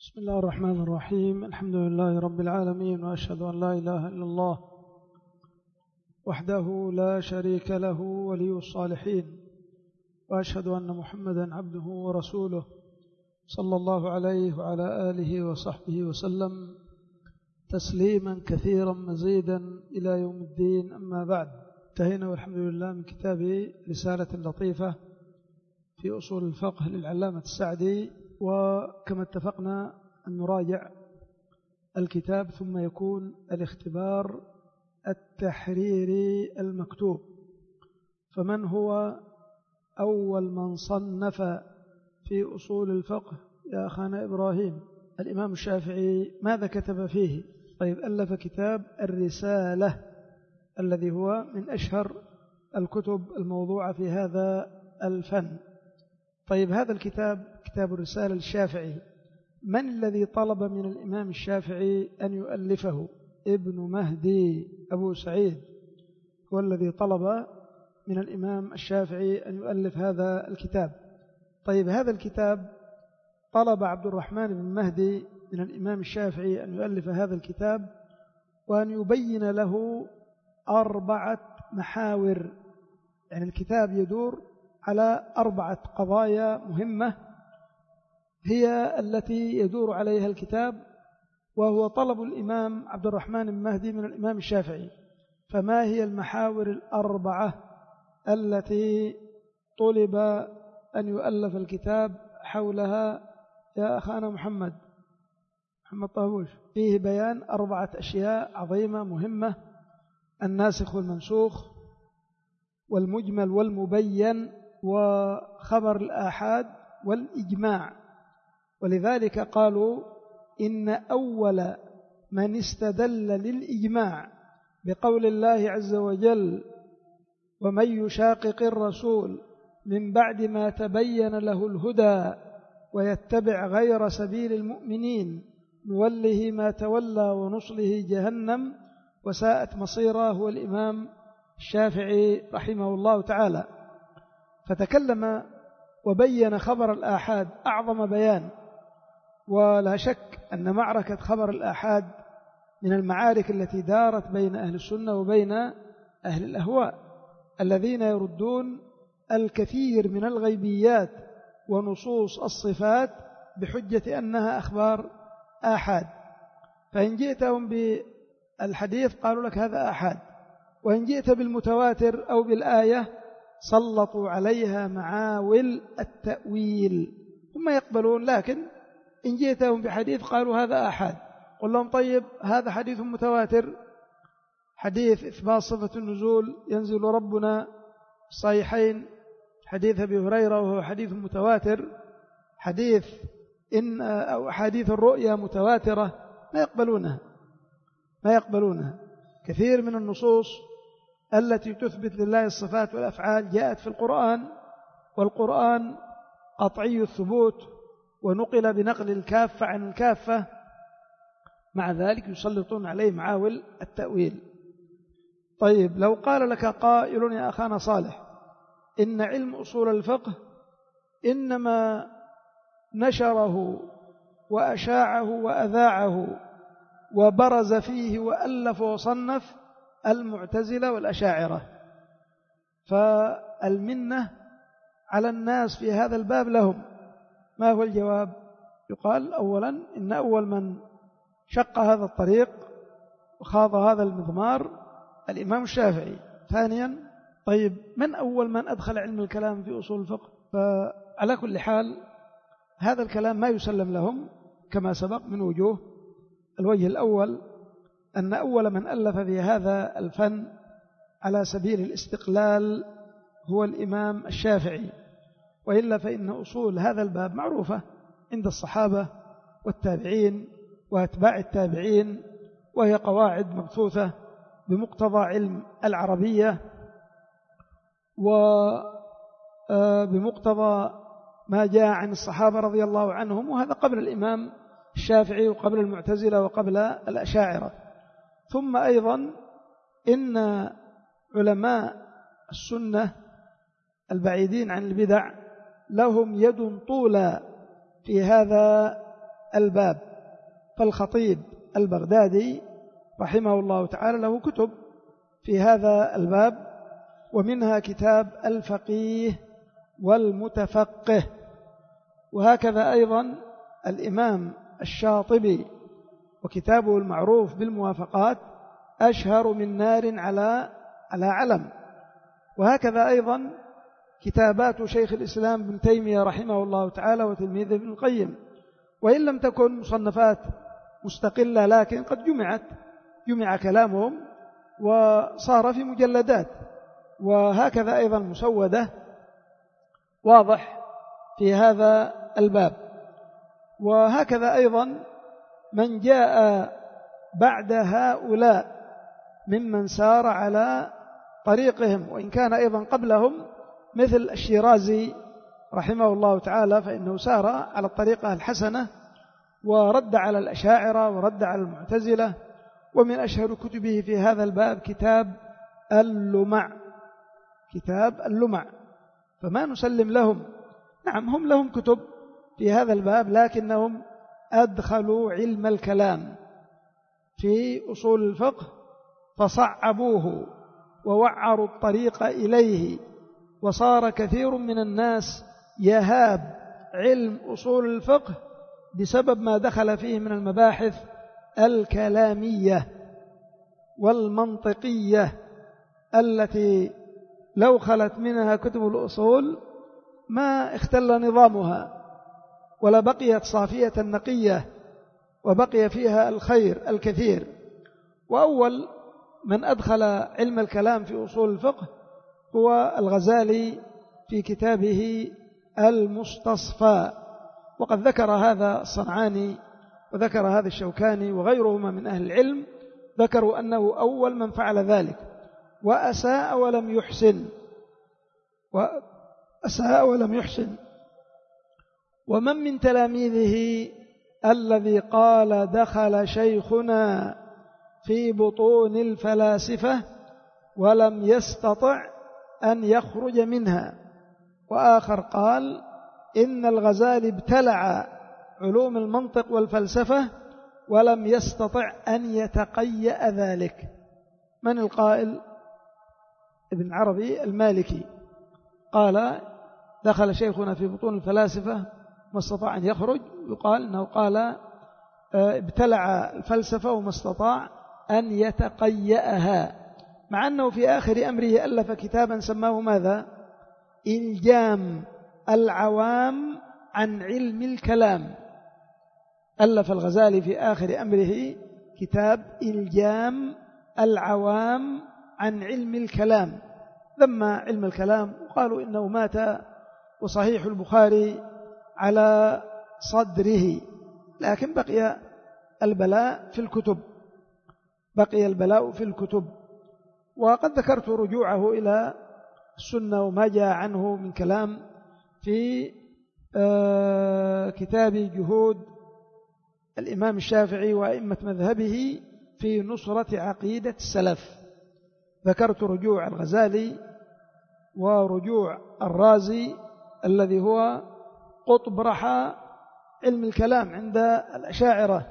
بسم الله الرحمن الرحيم. الحمد لله رب العالمين، وأشهد أن لا إله إلا الله وحده لا شريك له ولي الصالحين، وأشهد أن محمدا عبده ورسوله صلى الله عليه وعلى آله وصحبه وسلم تسليما كثيرا مزيدا إلى يوم الدين. أما بعد، انتهينا والحمد لله من كتاب رسالة لطيفة في أصول الفقه للعلامة السعدي، وكما اتفقنا أن نراجع الكتاب ثم يكون الاختبار التحريري المكتوب. فمن هو أول من صنف في أصول الفقه يا أخانا إبراهيم؟ الإمام الشافعي ماذا كتب فيه؟ طيب، ألف كتاب الرسالة الذي هو من أشهر الكتب الموضوعة في هذا الفن. طيب، هذا الكتاب كتاب الرسالة الشافعي، من الذي طلب من الإمام الشافعي أن يؤلفه؟ ابن مهدي أبو سعيد هو الذي طلب من الإمام الشافعي أن يؤلف هذا الكتاب. طيب، هذا الكتاب طلب عبد الرحمن بن مهدي من الإمام الشافعي أن يؤلف هذا الكتاب وأن يبين له 4 محاور. يعني الكتاب يدور على 4 قضايا مهمة هي التي يدور عليها الكتاب، وهو طلب الإمام عبد الرحمن بن مهدي من الإمام الشافعي. فما هي المحاور 4 التي طلب أن يؤلف الكتاب حولها يا أخانا محمد طاهوش؟ فيه بيان 4 أشياء عظيمة مهمة: الناسخ والمنسوخ، والمجمل والمبين، وخبر الآحاد، والإجماع. ولذلك قالوا إن أول من استدل للإجماع بقول الله عز وجل: ومن يشاقق الرسول من بعد ما تبين له الهدى ويتبع غير سبيل المؤمنين نوله ما تولى ونصله جهنم وساءت مصيره، هو الإمام الشافعي رحمه الله تعالى. فتكلم وبين خبر الآحاد أعظم بيان. ولا شك أن معركة خبر الآحاد من المعارك التي دارت بين أهل السنة وبين أهل الأهواء الذين يردون الكثير من الغيبيات ونصوص الصفات بحجة أنها أخبار آحاد. فإن جئتهم بالحديث قالوا لك هذا آحاد، وإن جئت بالمتواتر أو بالآية سلطوا عليها معاول التأويل. هم يقبلون، لكن إن جئتهم بحديث قالوا هذا آحاد. قل لهم طيب، هذا حديث متواتر، حديث إثبات صفة النزول، ينزل ربنا الصحيحين، حديث أبي هريرة وهو حديث متواتر، حديث أو حديث الرؤيا متواترة، ما يقبلونها. كثير من النصوص التي تثبت لله الصفات والأفعال جاءت في القرآن، والقرآن قطعي الثبوت ونقل بنقل الكافة عن الكافة، مع ذلك يسلطون عليه معاول التأويل. طيب، لو قال لك قائل يا أخانا صالح إن علم أصول الفقه إنما نشره وأشاعه وأذاعه وبرز فيه وألف وصنف المعتزلة والأشاعرة، فالمنة على الناس في هذا الباب لهم. ما هو الجواب؟ يقال أولا إن أول من شق هذا الطريق وخاض هذا المضمار الإمام الشافعي. ثانيا، طيب، من أول من أدخل علم الكلام في أصول الفقه؟ فعلى كل حال هذا الكلام ما يسلم لهم كما سبق من وجوه. الوجه الأول أن أول من ألف في هذا الفن على سبيل الاستقلال هو الإمام الشافعي، وإلا فإن أصول هذا الباب معروفة عند الصحابة والتابعين وأتباع التابعين، وهي قواعد مبثوثة بمقتضى علم العربية وبمقتضى ما جاء عن الصحابة رضي الله عنهم، وهذا قبل الإمام الشافعي وقبل المعتزلة وقبل الأشاعرة. ثم أيضا إن علماء السنة البعيدين عن البدع لهم يد طولى في هذا الباب. فالخطيب البغدادي رحمه الله تعالى له كتب في هذا الباب، ومنها كتاب الفقيه والمتفقه. وهكذا أيضا الإمام الشاطبي وكتابه المعروف بالموافقات أشهر من نار على علم. وهكذا أيضا كتابات شيخ الإسلام ابن تيمية رحمه الله تعالى وتلميذه ابن القيم، وإن لم تكن مصنفات مستقلة لكن قد جمع كلامهم وصار في مجلدات. وهكذا أيضا مسودة واضح في هذا الباب. وهكذا أيضا من جاء بعد هؤلاء ممن سار على طريقهم، وإن كان أيضا قبلهم مثل الشيرازي رحمه الله تعالى، فإنه سار على الطريقة الحسنة ورد على الأشاعرة ورد على المعتزلة. ومن أشهر كتبه في هذا الباب كتاب اللمع. فما نسلم لهم. نعم هم لهم كتب في هذا الباب، لكنهم أدخلوا علم الكلام في أصول الفقه فصعبوه ووعروا الطريق إليه، وصار كثير من الناس يهاب علم أصول الفقه بسبب ما دخل فيه من المباحث الكلامية والمنطقية التي لو خلت منها كتب الأصول ما اختل نظامها ولا بقيت صافية نقية وبقي فيها الخير الكثير. وأول من أدخل علم الكلام في أصول الفقه هو الغزالي في كتابه المستصفى، وقد ذكر هذا الصنعاني وذكر هذا الشوكاني وغيرهما من أهل العلم، ذكروا أنه أول من فعل ذلك وأساء ولم يحسن. ومن من تلاميذه الذي قال دخل شيخنا في بطون الفلاسفة ولم يستطع أن يخرج منها. وآخر قال إن الغزالي ابتلع علوم المنطق والفلسفة ولم يستطع أن يتقيأ ذلك. من القائل؟ ابن عربي المالكي قال دخل شيخنا في بطون الفلاسفة ما استطاع أن يخرج. يقال أنه قال ابتلع الفلسفة وما استطاع أن يتقيأها، مع أنه في آخر أمره ألف كتابا سماه ماذا؟ إلجام العوام عن علم الكلام. ألف الغزالي في آخر أمره كتاب إلجام العوام عن علم الكلام، ذم علم الكلام وقالوا إنه مات وصحيح البخاري على صدره. لكن بقي البلاء في الكتب. وقد ذكرت رجوعه إلى السنة وما جاء عنه من كلام في كتاب جهود الإمام الشافعي وأئمة مذهبه في نصرة عقيدة السلف. ذكرت رجوع الغزالي ورجوع الرازي الذي هو قطب رحى علم الكلام عند الأشاعرة،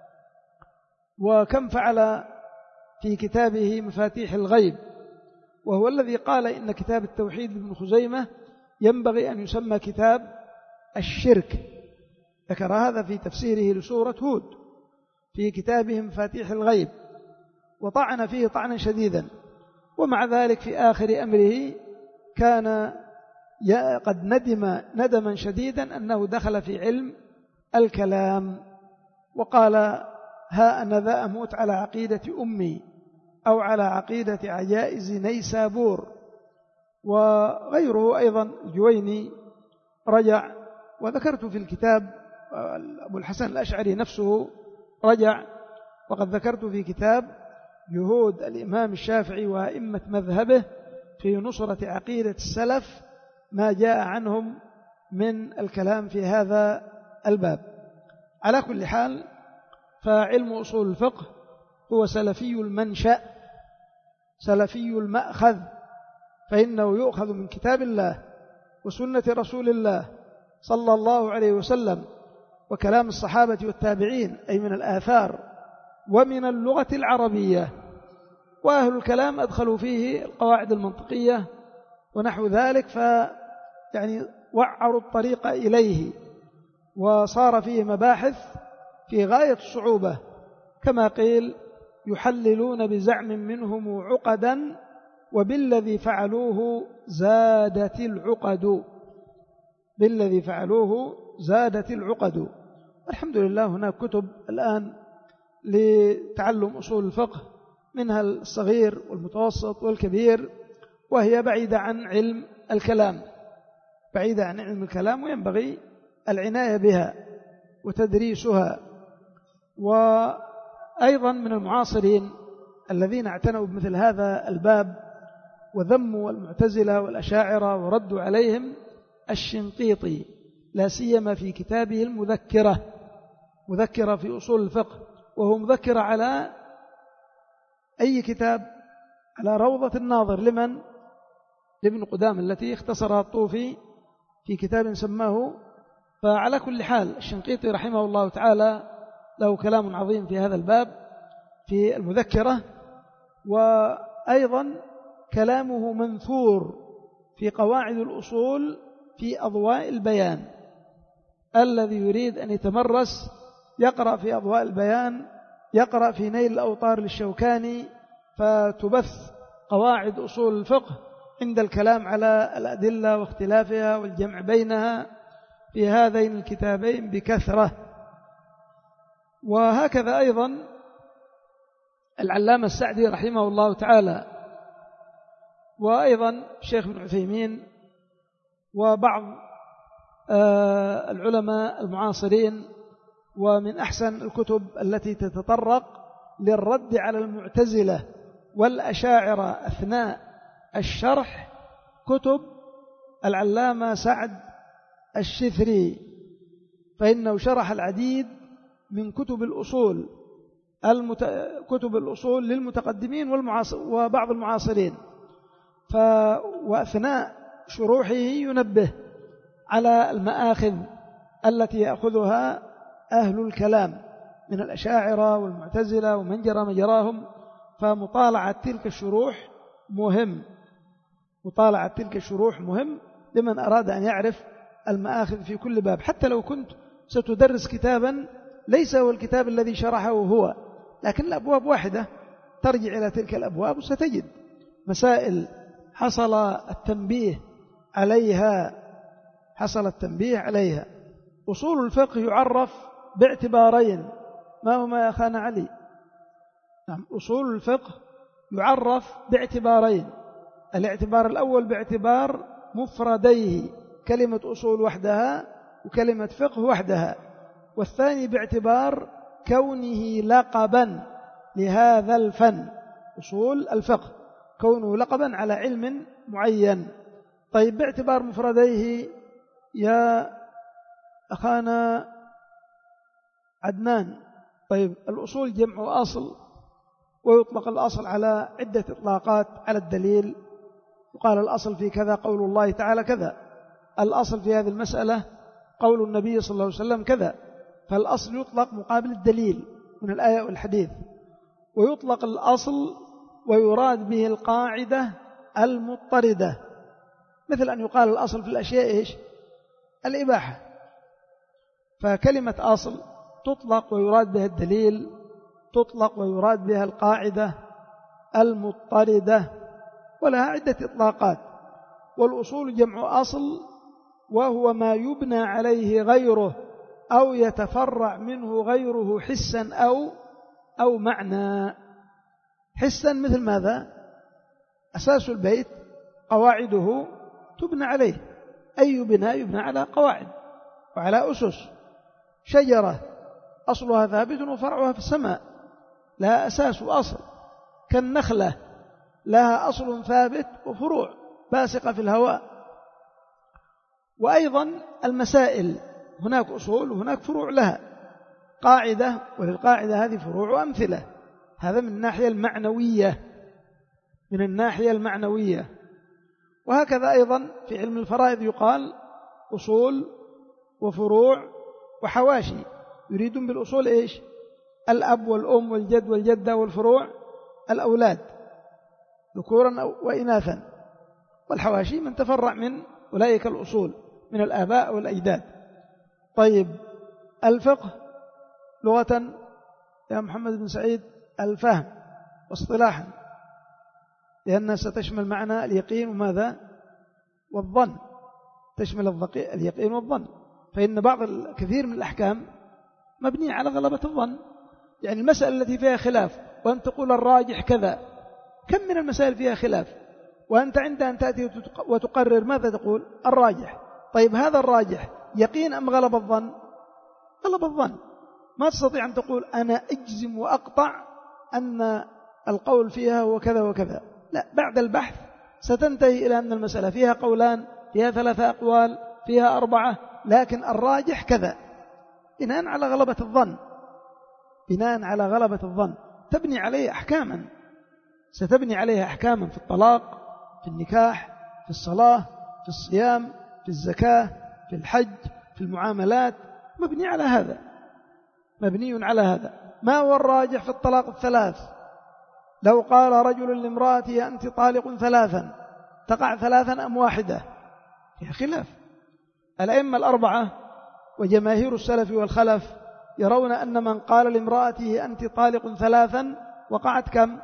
وكم فعل في كتابه مفاتيح الغيب، وهو الذي قال إن كتاب التوحيد لابن خزيمة ينبغي أن يسمى كتاب الشرك. ذكر هذا في تفسيره لسورة هود في كتابه مفاتيح الغيب، وطعن فيه طعنا شديدا. ومع ذلك في آخر أمره كان قد ندم ندما شديدا أنه دخل في علم الكلام، وقال ها أنا ذا أموت على عقيدة أمي أو على عقيدة عجائز نيسابور. وغيره أيضا الجويني رجع، وذكرت في الكتاب أبو الحسن الأشعري نفسه رجع، وقد ذكرت في كتاب جهود الإمام الشافعي وأئمة مذهبه في نصرة عقيدة السلف ما جاء عنهم من الكلام في هذا الباب. على كل حال فعلم أصول الفقه هو سلفي المنشأ سلفي المأخذ، فإنه يؤخذ من كتاب الله وسنة رسول الله صلى الله عليه وسلم وكلام الصحابة والتابعين، أي من الآثار ومن اللغة العربية. وأهل الكلام أدخلوا فيه القواعد المنطقية ونحو ذلك، يعني وعروا الطريق إليه، وصار فيه مباحث في غاية الصعوبة، كما قيل: يحللون بزعم منهم عقدا وبالذي فعلوه زادت العقد. بالذي فعلوه زادت العقد. الحمد لله هناك كتب الآن لتعلم أصول الفقه، منها الصغير والمتوسط والكبير، وهي بعيدة عن علم الكلام، بعيدة عن علم الكلام، وينبغي العناية بها وتدريسها. وأيضا من المعاصرين الذين اعتنوا بمثل هذا الباب وذموا المعتزلة والأشاعرة وردوا عليهم الشنقيطي، لا سيما في كتابه المذكرة، مذكرة في أصول الفقه، وهو مذكرة على أي كتاب؟ على روضة الناظر لمن؟ لابن قدامة، التي اختصرها الطوفي في كتاب سماه. فعلى كل حال الشنقيطي رحمه الله تعالى له كلام عظيم في هذا الباب في المذكرة، وأيضا كلامه منثور في قواعد الأصول في أضواء البيان. الذي يريد أن يتمرس يقرأ في أضواء البيان، يقرأ في نيل الأوطار للشوكاني، فتبث قواعد أصول الفقه عند الكلام على الأدلة واختلافها والجمع بينها في هذين الكتابين بكثرة. وهكذا أيضا العلامة السعدي رحمه الله تعالى، وأيضا الشيخ ابن عثيمين، وبعض العلماء المعاصرين. ومن أحسن الكتب التي تتطرق للرد على المعتزلة والأشاعرة أثناء الشرح كتب العلامة سعد الشثري، فإنه شرح العديد من كتب الأصول، كتب الأصول للمتقدمين وبعض المعاصرين. وأثناء شروحه ينبه على المآخذ التي يأخذها أهل الكلام من الأشاعرة والمعتزلة ومن جرى مجراهم. فمطالعة تلك الشروح مهم، مطالعة تلك الشروح مهم لمن أراد أن يعرف المآخذ في كل باب. حتى لو كنت ستدرس كتابا ليس هو الكتاب الذي شرحه هو، لكن الأبواب واحدة، ترجع إلى تلك الأبواب وستجد مسائل حصل التنبيه عليها، حصل التنبيه عليها. أصول الفقه يعرف باعتبارين، ما هما يا أخانا علي؟ نعم، أصول الفقه يعرف باعتبارين. الاعتبار الأول باعتبار مفرديه، كلمة أصول وحدها وكلمة فقه وحدها، والثاني باعتبار كونه لقبا لهذا الفن، أصول الفقه كونه لقبا على علم معين. طيب، باعتبار مفرديه يا أخانا عدنان، طيب الأصول جمع أصل، ويطلق الأصل على عدة إطلاقات على الدليل، وقال الأصل في كذا قول الله تعالى كذا، الأصل في هذه المسألة قول النبي صلى الله عليه وسلم كذا. فالأصل يطلق مقابل الدليل من الآية والحديث، ويطلق الأصل ويراد به القاعدة المضطردة، مثل أن يقال الأصل في الأشياء إيش؟ الإباحة. فكلمة أصل تطلق ويراد بها الدليل، تطلق ويراد بها القاعدة المضطردة، ولها عدة إطلاقات. والأصول جمع أصل، وهو ما يبنى عليه غيره أو يتفرع منه غيره حسا أو معنى. حسا مثل ماذا؟ أساس البيت قواعده تبنى عليه، أي بناء يبنى على قواعد وعلى أسس. شجرة أصلها ثابت وفرعها في السماء، لها أساس وأصل، كالنخلة لها أصل ثابت وفروع باسقة في الهواء. وأيضا المسائل هناك أصول وهناك فروع لها قاعدة، وللقاعدة هذه فروع وأمثلة. هذا من الناحية المعنوية، من الناحية المعنوية. وهكذا أيضا في علم الفرائض يقال أصول وفروع وحواشي. يريدون بالأصول إيش؟ الأب والأم والجد والجدة والفروع الأولاد ذكورا وإناثا، والحواشي من تفرع من أولئك الأصول من الآباء والأجداد. طيب الفقه لغة يا محمد بن سعيد الفهم، واصطلاحا لأنها ستشمل معنى اليقين وماذا؟ والظن، تشمل اليقين والظن. فإن كثير من الأحكام مبنية على غلبة الظن. يعني المسألة التي فيها خلاف وأن تقول الراجح كذا، كم من المسائل فيها خلاف وأنت عند أن تأتي وتقرر ماذا تقول؟ الراجح. طيب هذا الراجح يقين أم غلب الظن؟ غلب الظن. ما تستطيع أن تقول أنا أجزم وأقطع أن القول فيها وكذا وكذا، لا، بعد البحث ستنتهي إلى أن المسألة فيها قولان، فيها 3 أقوال، فيها 4، لكن الراجح كذا، بناء على غلبة الظن. بناء على غلبة الظن تبني عليه أحكاما، ستبني عليها أحكاما في الطلاق، في النكاح، في الصلاة، في الصيام، في الزكاة، في الحج، في المعاملات، مبني على هذا، مبني على هذا. ما هو الراجح في الطلاق الثلاث؟ لو قال رجل لامرأته أنت طالق 3، تقع 3 أم واحدة؟ فيها خلاف. الأئمة الأربعة وجماهير السلف والخلف يرون أن من قال لامرأته أنت طالق 3 وقعت كم؟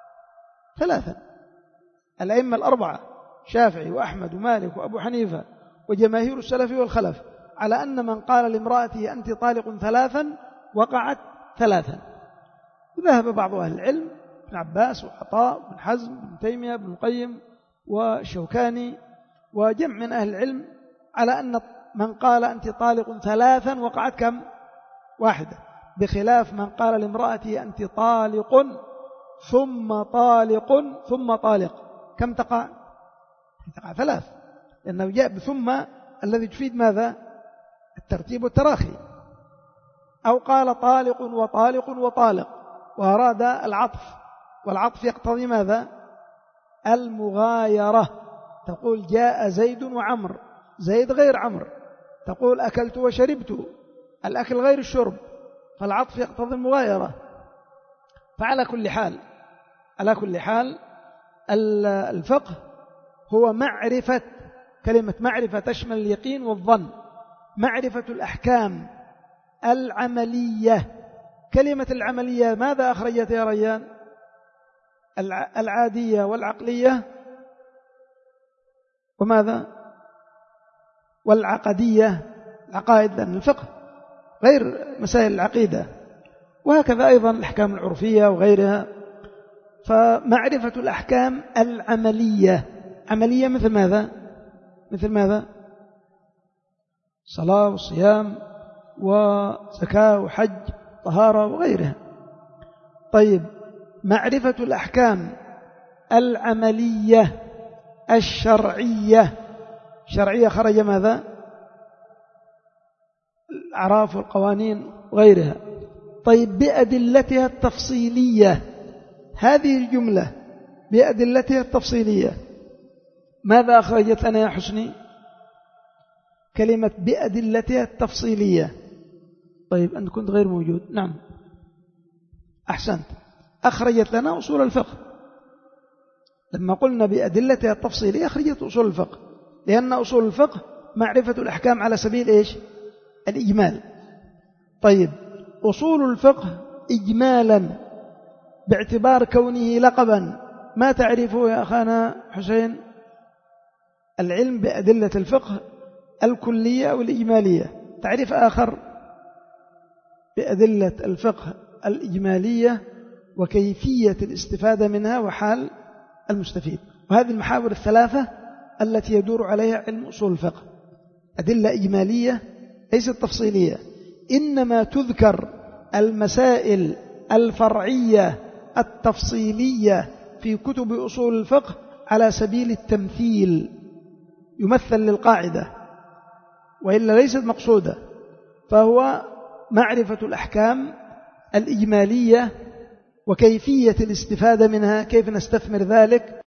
3. الأئمة الأربعة شافعي وأحمد ومالك وأبو حنيفة وجماهير السلف والخلف على أن من قال لامرأته أنت طالق 3 وقعت 3. وذهب بعض أهل العلم ابن عباس وعطاء بن حزم بن تيمية بن القيم والشوكاني وجمع من أهل العلم على أن من قال أنت طالق 3 وقعت كم؟ 1، بخلاف من قال لامرأته أنت طالق ثم طالق ثم طالق، كم تقع؟ تقع 3، لأنه جاء بثم الذي تفيد ماذا؟ الترتيب والتراخي. أو قال طالق وطالق وطالق وأراد العطف، والعطف يقتضي ماذا؟ المغايرة. تقول جاء زيد وعمر، زيد غير عمر. تقول أكلت وشربت، الأكل غير الشرب، فالعطف يقتضي المغايرة. فعلى كل حال، على كل حال الفقه هو معرفة، كلمة معرفة تشمل اليقين والظن، معرفة الأحكام العملية. كلمة العملية ماذا أخرجت يا ريان؟ العادية والعقلية وماذا؟ والعقدية، العقائد، لأن الفقه غير مسائل العقيدة، وهكذا أيضا الأحكام العرفية وغيرها. فمعرفة الأحكام العملية، عملية مثل ماذا؟ مثل ماذا؟ صلاة وصيام وزكاة وحج طهارة وغيرها. طيب معرفة الأحكام العملية الشرعية، شرعية خرج ماذا؟ الأعراف والقوانين وغيرها. طيب بأدلتها التفصيلية، هذه الجملة بأدلتها التفصيلية ماذا أخرجت لنا يا حسني؟ كلمة بأدلتها التفصيلية. طيب أنت كنت غير موجود. نعم أحسنت، أخرجت لنا أصول الفقه. لما قلنا بأدلتها التفصيلية أخرجت أصول الفقه، لأن أصول الفقه معرفة الأحكام على سبيل إيش؟ الإجمال. طيب أصول الفقه إجمالا باعتبار كونه لقبا، ما تعرفه يا أخانا حسين؟ العلم بأدلة الفقه الكلية أو الإجمالية. تعريف آخر بأدلة الفقه الإجمالية وكيفية الاستفادة منها وحال المستفيد. وهذه المحاور الثلاثة التي يدور عليها علم أصول الفقه. أدلة إجمالية ليست تفصيلية، إنما تذكر المسائل الفرعية التفصيلية في كتب أصول الفقه على سبيل التمثيل، يمثل للقاعدة وإلا ليست مقصودة. فهو معرفة الأحكام الإجمالية وكيفية الاستفادة منها، كيف نستثمر ذلك